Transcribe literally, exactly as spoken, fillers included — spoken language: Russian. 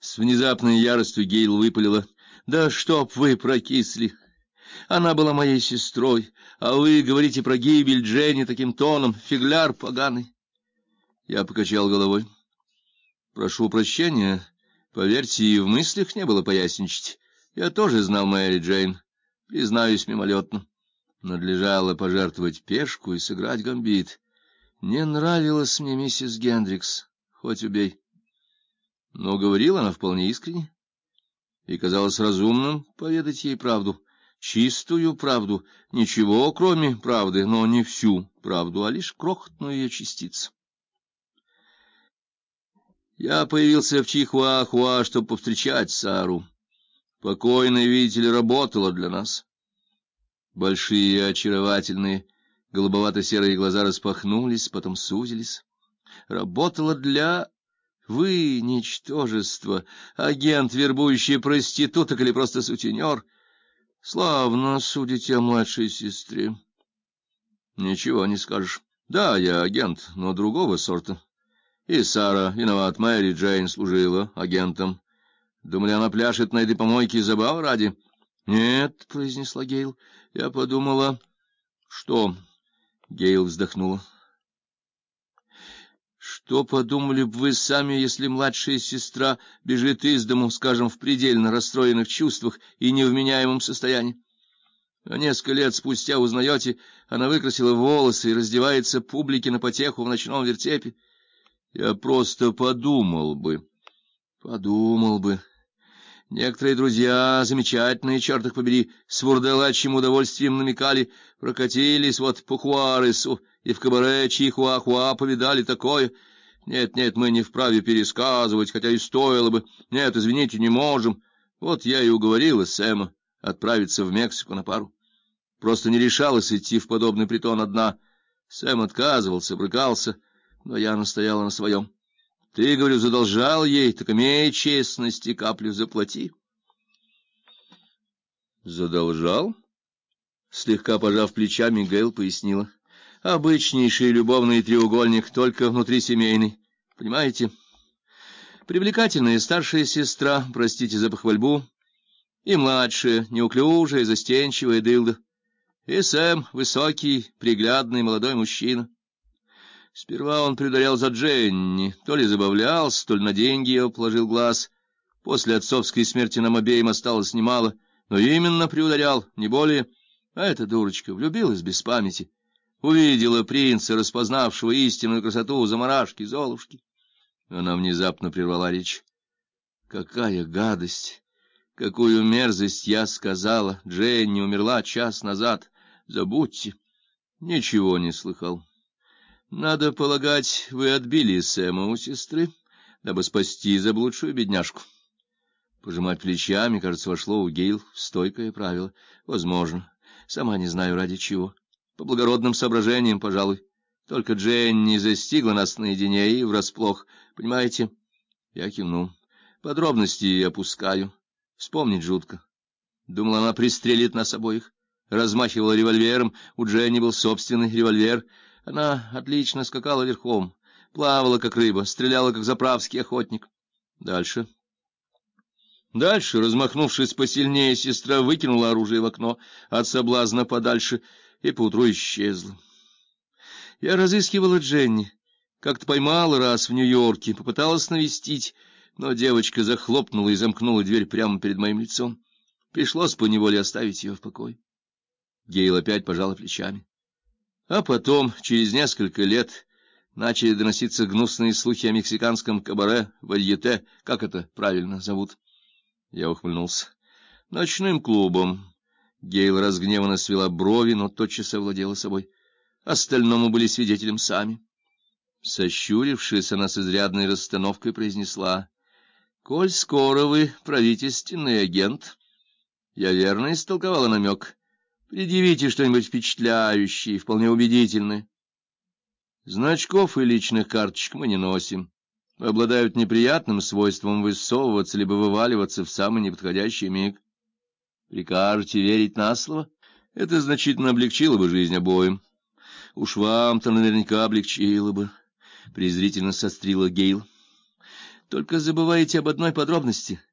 С внезапной яростью Гейл выпалила: «Да чтоб вы прокисли! Она была моей сестрой, а вы говорите про гибель Дженни таким тоном, фигляр поганый!» Я покачал головой. «Прошу прощения, поверьте, и в мыслях не было поясничать. Я тоже знал Мэри Джейн, признаюсь мимолетно. Надлежало пожертвовать пешку и сыграть гамбит. Не нравилась мне миссис Гендрикс, хоть убей. Но говорила она вполне искренне, и казалось разумным поведать ей правду, чистую правду, ничего кроме правды, но не всю правду, а лишь крохотную ее частицу. Я появился в Чихуахуа, чтобы повстречать Сару. Покойная, видите ли, работала для нас. Большие, очаровательные, голубовато-серые глаза распахнулись, потом сузились. Работала для... Вы, ничтожество, агент, вербующий проституток или просто сутенер. Славно судите о младшей сестре. Ничего не скажешь. Да, я агент, но другого сорта. И Сара, виноват, Мэри Джейн служила агентом. Думали, она пляшет на этой помойке забав ради? Нет, — произнесла Гейл. Я подумала... Что? Гейл вздохнула. Что подумали бы вы сами, если младшая сестра бежит из дому, скажем, в предельно расстроенных чувствах и невменяемом состоянии? А несколько лет спустя узнаете, она выкрасила волосы и раздевается публике на потеху в ночном вертепе. Я просто подумал бы. Подумал бы. Некоторые друзья, замечательные, черт их побери, с вурдалачьим удовольствием намекали, прокатились вот по Хуаресу и в кабаре Чихуахуа повидали такое. Нет, нет, мы не вправе пересказывать, хотя и стоило бы. Нет, извините, не можем. Вот я и уговорила Сэма отправиться в Мексику на пару. Просто не решалась идти в подобный притон одна. Сэм отказывался, брыкался, но я настояла на своем. Ты, говорю, задолжал ей, так имей честность и каплю заплати. Задолжал? Слегка пожав плечами, Гейл пояснила. Обычнейший любовный треугольник, только внутрисемейный. Понимаете? Привлекательная старшая сестра, простите за похвальбу, и младшая, неуклюжая, застенчивая дылда. И Сэм, высокий, приглядный молодой мужчина. Сперва он приударял за Дженни, то ли забавлялся, то ли на деньги ее положил глаз. После отцовской смерти нам обеим осталось немало, но именно приударял, не более. А эта дурочка влюбилась без памяти. Увидела принца, распознавшего истинную красоту замарашки, Золушки. Она внезапно прервала речь. Какая гадость! Какую мерзость я сказала! Дженни умерла час назад. Забудьте. Ничего не слыхал. Надо полагать, вы отбили Сэма у сестры, дабы спасти заблудшую бедняжку. Пожимать плечами, кажется, вошло у Гейл в стойкое правило. Возможно. Сама не знаю, ради чего. По благородным соображениям, пожалуй. Только Дженни застигла нас наедине и врасплох. Понимаете? Я кивнул. Подробности опускаю. Вспомнить жутко. Думала, она пристрелит нас обоих. Размахивала револьвером. У Дженни был собственный револьвер. Она отлично скакала верхом, плавала как рыба, стреляла как заправский охотник. Дальше. Дальше, размахнувшись посильнее, сестра выкинула оружие в окно, от соблазна подальше, и поутру исчезла. Я разыскивала Дженни, как-то поймала раз в Нью-Йорке, попыталась навестить, но девочка захлопнула и замкнула дверь прямо перед моим лицом. Пришлось поневоле оставить ее в покое. Гейл опять пожала плечами. А потом, через несколько лет, начали доноситься гнусные слухи о мексиканском кабаре «Варьете», как это правильно зовут. Я ухмыльнулся. Ночным клубом. Гейл разгневанно свела брови, но тотчас овладела собой. Остальному были свидетелем сами. Сощурившись, она с изрядной расстановкой произнесла: «Коль скоро вы правительственный агент...» Я верно истолковала намек. Предъявите что-нибудь впечатляющее, вполне убедительное. Значков и личных карточек мы не носим. Обладают неприятным свойством высовываться либо вываливаться в самый неподходящий миг. Прикажете верить на слово? Это значительно облегчило бы жизнь обоим. Уж вам-то наверняка облегчило бы, презрительно сострила Гейл. Только забываете об одной подробности.